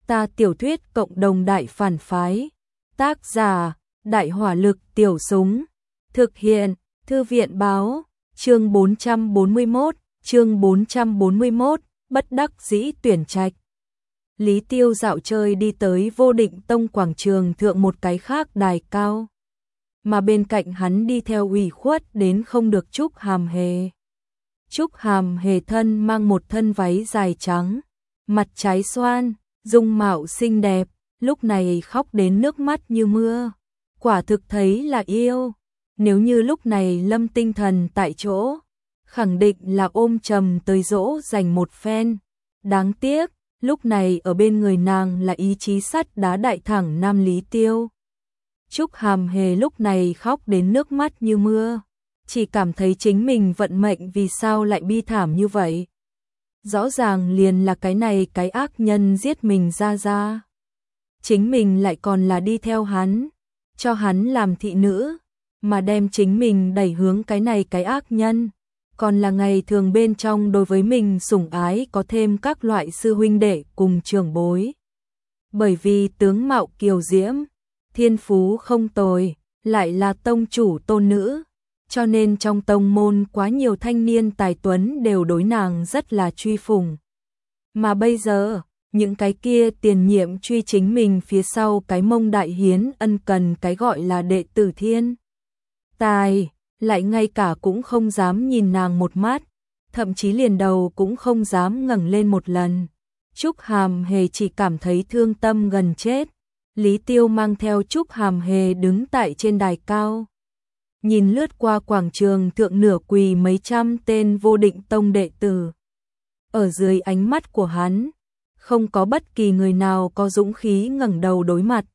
Ta tiểu thuyết cộng đồng đại phản phái. Tác giả: Đại hỏa lực tiểu súng. Thực hiện: Thư viện báo. Chương 441, bất đắc dĩ tuyển trạch. Lý Tiêu dạo chơi đi tới Vô Định Tông quảng trường thượng một cái khác đài cao. Mà bên cạnh hắn đi theo ủy khuất đến không được Trúc Hàm Hề. Trúc Hàm Hề thân mang một thân váy dài trắng, mặt trái xoan, dung mạo xinh đẹp, lúc này khóc đến nước mắt như mưa. Quả thực thấy là yêu. Nếu như lúc này Lâm Tinh Thần tại chỗ, khẳng định là ôm chầm tới dỗ dành một phen. Đáng tiếc, lúc này ở bên người nàng là ý chí sắt đá đại thẳng nam Lý Tiêu. Trúc Hàm Hề lúc này khóc đến nước mắt như mưa, chỉ cảm thấy chính mình vận mệnh vì sao lại bi thảm như vậy. Rõ ràng liền là cái này cái ác nhân giết mình ra. Chính mình lại còn là đi theo hắn, cho hắn làm thị nữ, mà đem chính mình đẩy hướng cái này cái ác nhân. Còn là ngày thường bên trong đối với mình sủng ái có thêm các loại sư huynh đệ cùng trưởng bối. Bởi vì tướng mạo kiều diễm, thiên phú không tồi, lại là tông chủ tôn nữ, cho nên trong tông môn quá nhiều thanh niên tài tuấn đều đối nàng rất là truy phủng. Mà bây giờ, những cái kia tiền nhiệm truy chính mình phía sau cái mông đại hiến ân cần cái gọi là đệ tử thiên tài, lại ngay cả cũng không dám nhìn nàng một mắt, thậm chí liền đầu cũng không dám ngẩng lên một lần. Trúc Hàm Hề chỉ cảm thấy thương tâm gần chết. Lý Tiêu mang theo Trúc Hàm Hề đứng tại trên đài cao, nhìn lướt qua quảng trường thượng nửa quỳ mấy trăm tên Vô Định Tông đệ tử. Ở dưới ánh mắt của hắn, không có bất kỳ người nào có dũng khí ngẩng đầu đối mặt.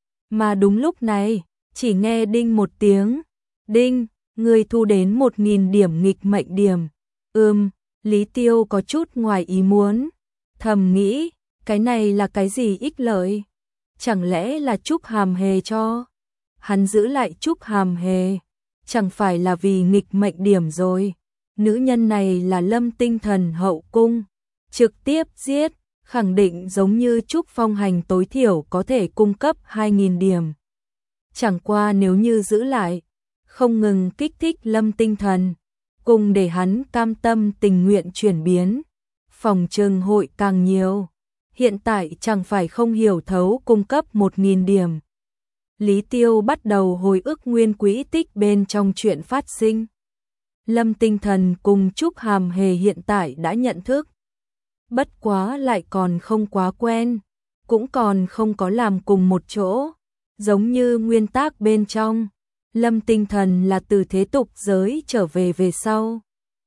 Mà đúng lúc này, chỉ nghe đinh một tiếng, đinh, người thu đến 1000 điểm nghịch mệnh điểm. Lý Tiêu có chút ngoài ý muốn, thầm nghĩ, cái này là cái gì ích lợi? Chẳng lẽ là Trúc Hàm Hề cho? Hắn giữ lại Trúc Hàm Hề, chẳng phải là vì nghịch mệnh điểm rồi. Nữ nhân này là Lâm Tinh Thần hậu cung, trực tiếp giết, khẳng định giống như Trúc Phong Hành tối thiểu có thể cung cấp 2000 điểm. Chẳng qua nếu như giữ lại, không ngừng kích thích Lâm Tinh Thần, cùng để hắn cam tâm tình nguyện chuyển biến, phòng trừng hội càng nhiều. Hiện tại chẳng phải không hiểu thấu cung cấp 1000 điểm. Lý Tiêu bắt đầu hồi ức nguyên quỹ tích bên trong chuyện phát sinh. Lâm Tinh Thần cùng Trúc Hàm Hề hiện tại đã nhận thức. Bất quá lại còn không quá quen, cũng còn không có làm cùng một chỗ. Giống như nguyên tắc bên trong, Lâm Tinh Thần là từ thế tục giới trở về sau.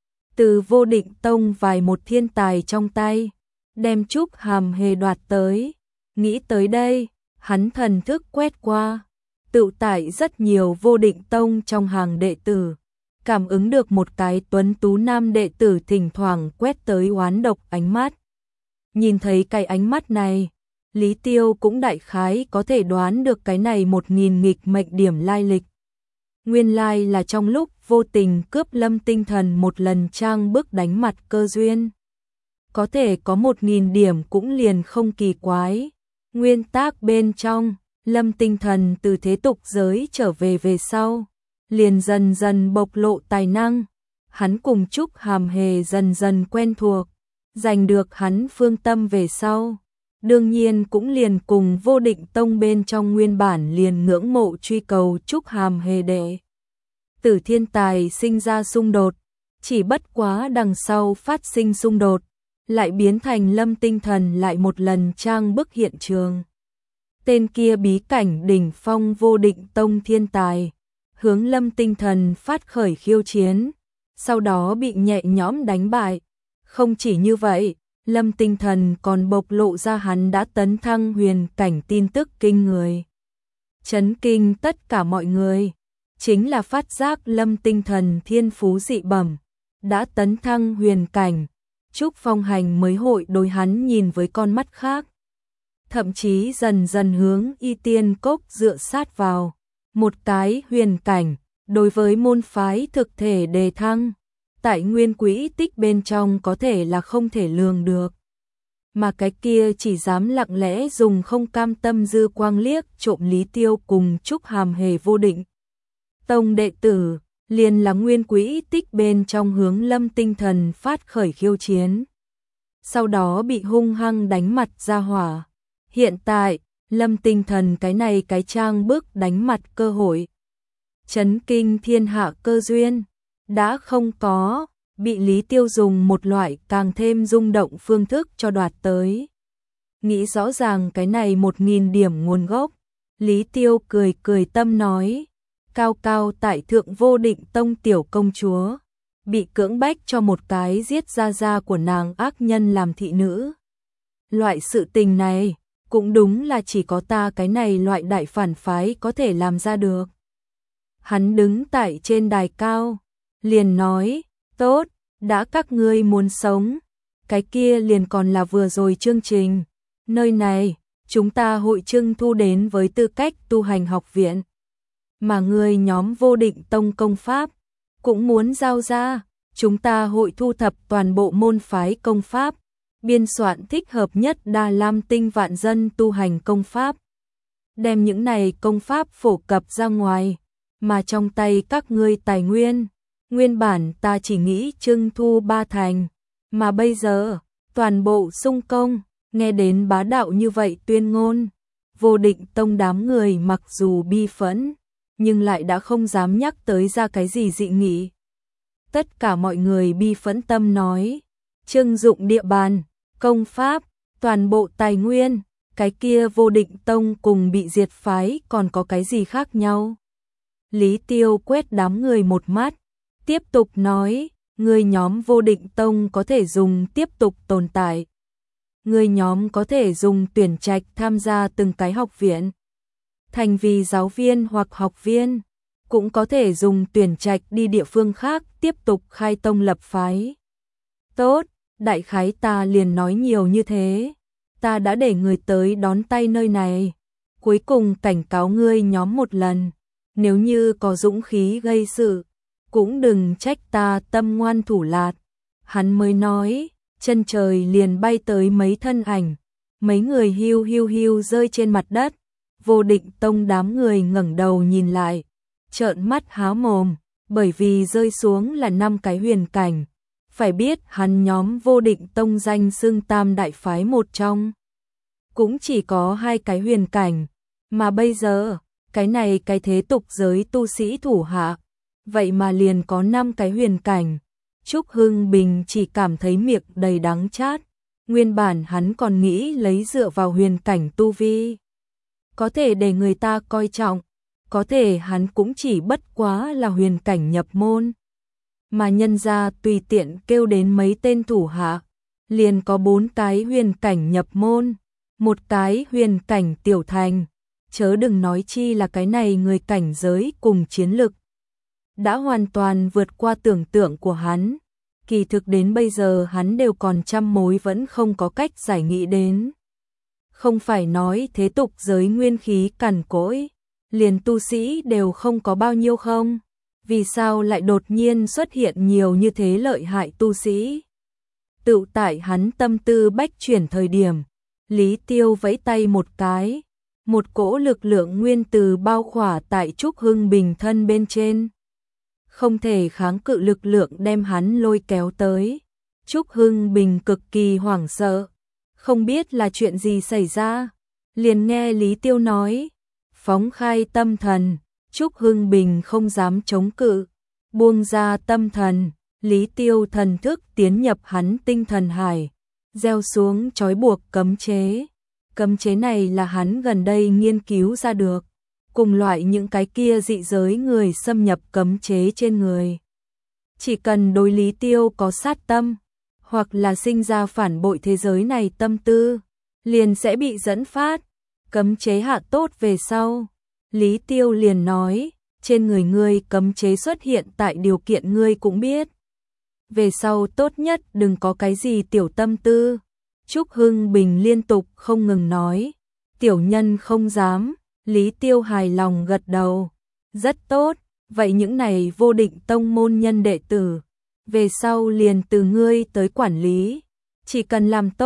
Từ Vô Định Tông vài một thiên tài trong tay, đem Trúc Hàm Hề đoạt tới. Nghĩ tới đây, hắn thần thức quét qua, tự tại rất nhiều Vô Định Tông trong hàng đệ tử, cảm ứng được một cái tuấn tú nam đệ tử thỉnh thoảng quét tới oán độc ánh mắt. Nhìn thấy cái ánh mắt này, Lý Tiêu cũng đại khái có thể đoán được cái này 1000 nghịch mệnh điểm lai lịch. Nguyên lai là trong lúc vô tình cướp Lâm Tinh Thần một lần trang bức đánh mặt cơ duyên. Có thể có 1000 điểm cũng liền không kỳ quái. Nguyên tắc bên trong, Lâm Tinh Thần từ thế tục giới trở về sau, liền dần dần bộc lộ tài năng. Hắn cùng Trúc Hàm Hề dần dần quen thuộc, giành được hắn phương tâm về sau. Đương nhiên cũng liền cùng Vô Định Tông bên trong nguyên bản liền ngưỡng mộ truy cầu Trúc Hàm Hề đệ tử thiên tài sinh ra xung đột. Chỉ bất quá đằng sau phát sinh xung đột, lại biến thành Lâm Tinh Thần lại một lần trang bức hiện trường. Tên kia bí cảnh đỉnh phong Vô Định Tông thiên tài, hướng Lâm Tinh Thần phát khởi khiêu chiến, sau đó bị nhẹ nhõm đánh bại. Không chỉ như vậy, Lâm Tinh Thần còn bộc lộ ra hắn đã tấn thăng huyền cảnh tin tức kinh người. Chấn kinh tất cả mọi người, chính là phát giác Lâm Tinh Thần thiên phú dị bẩm, đã tấn thăng huyền cảnh. Trúc Phong Hành mới hội đối hắn nhìn với con mắt khác. Thậm chí dần dần hướng Y Tiên Cốc dựa sát vào. Một cái huyền cảnh, đối với môn phái thực thể đề thăng, tại nguyên quỹ tích bên trong có thể là không thể lường được. mà cái kia chỉ dám lặng lẽ dùng không cam tâm dư quang liếc trộm Lý Tiêu cùng Trúc Hàm Hề vô định tông đệ tử, liền là nguyên quỹ tích bên trong hướng Lâm Tinh Thần phát khởi khiêu chiến. Sau đó bị hung hăng đánh mặt ra hỏa. Hiện tại, Lâm Tinh Thần cái này cái trang bức đánh mặt cơ hội. Chấn kinh thiên hạ cơ duyên, đã không có, bị Lý Tiêu dùng một loại càng thêm rung động phương thức cho đoạt tới. Nghĩ rõ ràng cái này 1000 điểm nguồn gốc, Lý Tiêu cười cười tâm nói, cao cao tại thượng vô định tông tiểu công chúa, bị cưỡng bách cho một cái giết gia của nàng ác nhân làm thị nữ. Loại sự tình này, cũng đúng là chỉ có ta cái này loại đại phản phái có thể làm ra được. Hắn đứng tại trên đài cao, liền nói, tốt, đã các ngươi muốn sống, cái kia liền còn là vừa rồi chương trình. Nơi này, chúng ta hội trưng thu đến với tư cách tu hành học viện. Mà người nhóm vô định tông công pháp, cũng muốn giao ra, chúng ta hội thu thập toàn bộ môn phái công pháp, biên soạn thích hợp nhất Đa Lam tinh vạn dân tu hành công pháp. Đem những này công pháp phổ cập ra ngoài, mà trong tay các ngươi tài nguyên, nguyên bản ta chỉ nghĩ trưng thu 3 thành, mà bây giờ, toàn bộ xung công, nghe đến bá đạo như vậy tuyên ngôn, vô định tông đám người mặc dù bi phẫn, nhưng lại đã không dám nhắc tới ra cái gì dị nghị. Tất cả mọi người bi phẫn tâm nói, trưng dụng địa bàn, công pháp, toàn bộ tài nguyên, cái kia vô định tông cùng bị diệt phái còn có cái gì khác nhau. Lý Tiêu quét đám người một mắt, tiếp tục nói, người nhóm vô định tông có thể dùng tiếp tục tồn tại. Người nhóm có thể dùng tuyển trạch tham gia từng cái học viện, thành vì giáo viên hoặc học viên, cũng có thể dùng tuyển trạch đi địa phương khác tiếp tục khai tông lập phái. Tốt, đại khái ta liền nói nhiều như thế, ta đã để người tới đón tay nơi này, cuối cùng cảnh cáo ngươi nhóm một lần, nếu như có dũng khí gây sự, cũng đừng trách ta tâm ngoan thủ lạt. Hắn mới nói, chân trời liền bay tới mấy thân ảnh, mấy người hiu hiu hiu rơi trên mặt đất, vô định tông đám người ngẩng đầu nhìn lại, trợn mắt há mồm, bởi vì rơi xuống là 5 cái huyền cảnh, phải biết hắn nhóm vô định tông danh xưng tam đại phái một trong, cũng chỉ có 2 cái huyền cảnh, mà bây giờ, cái này cái thế tục giới tu sĩ thủ hạ, vậy mà liền có 5 cái huyền cảnh. Trúc Hưng Bình chỉ cảm thấy miệng đầy đắng chát, nguyên bản hắn còn nghĩ lấy dựa vào huyền cảnh tu vi, có thể để người ta coi trọng, có thể hắn cũng chỉ bất quá là huyền cảnh nhập môn. Mà nhân ra tùy tiện kêu đến mấy tên thủ hạ, liền có 4 cái huyền cảnh nhập môn, 1 cái huyền cảnh tiểu thành, chớ đừng nói chi là cái này người cảnh giới cùng chiến lực. Đã hoàn toàn vượt qua tưởng tượng của hắn, kỳ thực đến bây giờ hắn đều còn trăm mối vẫn không có cách giải nghị đến. Không phải nói thế tục giới nguyên khí cằn cỗi, liền tu sĩ đều không có bao nhiêu không? Vì sao lại đột nhiên xuất hiện nhiều như thế lợi hại tu sĩ? Tự tại hắn tâm tư bách chuyển thời điểm, Lý Tiêu vẫy tay một cái, một cỗ lực lượng nguyên từ bao khỏa tại Trúc Hưng Bình thân bên trên. Không thể kháng cự lực lượng đem hắn lôi kéo tới. Trúc Hưng Bình cực kỳ hoảng sợ, không biết là chuyện gì xảy ra. Liền nghe Lý Tiêu nói, phóng khai tâm thần, Trúc Hưng Bình không dám chống cự, buông ra tâm thần, Lý Tiêu thần thức tiến nhập hắn tinh thần hải, gieo xuống trói buộc cấm chế. Cấm chế này là hắn gần đây nghiên cứu ra được, cùng loại những cái kia dị giới người xâm nhập cấm chế trên người. Chỉ cần đối Lý Tiêu có sát tâm, hoặc là sinh ra phản bội thế giới này tâm tư, liền sẽ bị dẫn phát. Cấm chế hạ tốt về sau, Lý Tiêu liền nói, trên người ngươi cấm chế xuất hiện tại điều kiện ngươi cũng biết. Về sau tốt nhất đừng có cái gì tiểu tâm tư. Trúc Hưng Bình liên tục không ngừng nói, tiểu nhân không dám. Lý Tiêu hài lòng gật đầu, rất tốt, vậy những này vô định tông môn nhân đệ tử, về sau liền từ ngươi tới quản lý, chỉ cần làm tốt,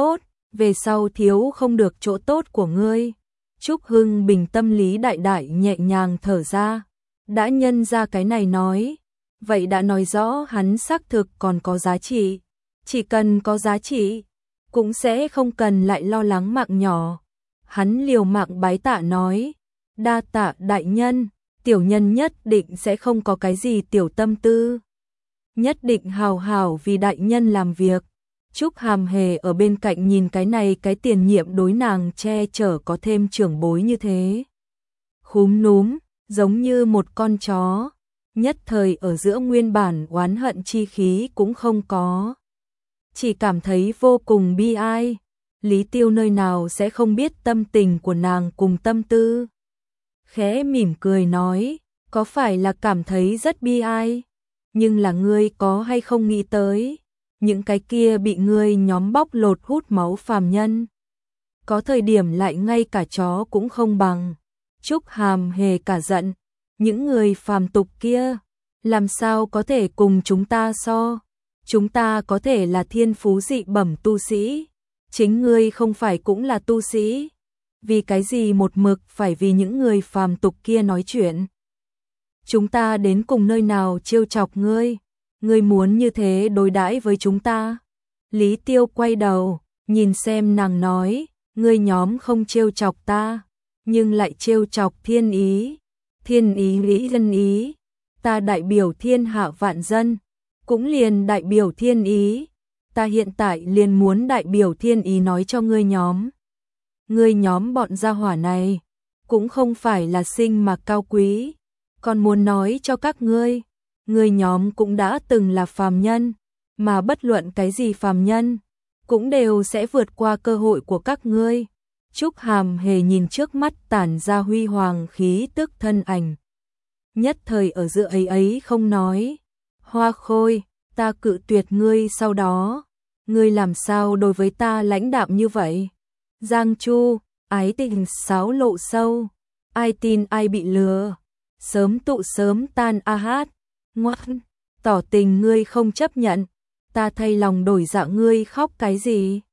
về sau thiếu không được chỗ tốt của ngươi. Trúc Hưng Bình tâm lý đại đại nhẹ nhàng thở ra, đã nhân ra cái này nói, vậy đã nói rõ hắn xác thực còn có giá trị, chỉ cần có giá trị, cũng sẽ không cần lại lo lắng mạng nhỏ. Hắn liều mạng bái tạ nói, đa tạ đại nhân, tiểu nhân nhất định sẽ không có cái gì tiểu tâm tư, nhất định hào hào vì đại nhân làm việc. Trúc Hàm Hề ở bên cạnh nhìn cái này cái tiền nhiệm đối nàng che chở có thêm trưởng bối như thế. Khúm núm, giống như một con chó, nhất thời ở giữa nguyên bản oán hận chi khí cũng không có. Chỉ cảm thấy vô cùng bi ai, Lý Tiêu nơi nào sẽ không biết tâm tình của nàng cùng tâm tư. Khẽ mỉm cười nói, có phải là cảm thấy rất bi ai, nhưng là ngươi có hay không nghĩ tới, những cái kia bị ngươi nhóm bóc lột hút máu phàm nhân. Có thời điểm lại ngay cả chó cũng không bằng. Trúc Hàm Hề cả giận, những người phàm tục kia, làm sao có thể cùng chúng ta so, chúng ta có thể là thiên phú dị bẩm tu sĩ, chính ngươi không phải cũng là tu sĩ, vì cái gì một mực phải vì những người phàm tục kia nói chuyện. Chúng ta đến cùng nơi nào trêu chọc ngươi, ngươi muốn như thế đối đãi với chúng ta. Lý Tiêu quay đầu, nhìn xem nàng nói, ngươi nhóm không trêu chọc ta, nhưng lại trêu chọc thiên ý, thiên ý lý dân ý, ta đại biểu thiên hạ vạn dân, cũng liền đại biểu thiên ý, ta hiện tại liền muốn đại biểu thiên ý nói cho ngươi nhóm bọn gia hỏa này, cũng không phải là sinh mà cao quý, còn muốn nói cho các ngươi nhóm cũng đã từng là phàm nhân, mà bất luận cái gì phàm nhân, cũng đều sẽ vượt qua cơ hội của các ngươi. Trúc Hàm Hề nhìn trước mắt tản ra huy hoàng khí tức thân ảnh. Nhất thời ở giữa ấy không nói. Hoa Khôi, ta cự tuyệt ngươi sau đó. Ngươi làm sao đối với ta lãnh đạm như vậy? Giang Chu, ái tình xáo lộ sâu. Ai tin ai bị lừa. Sớm tụ sớm tan a hát. Ngoan, tỏ tình ngươi không chấp nhận. Ta thay lòng đổi dạ ngươi khóc cái gì?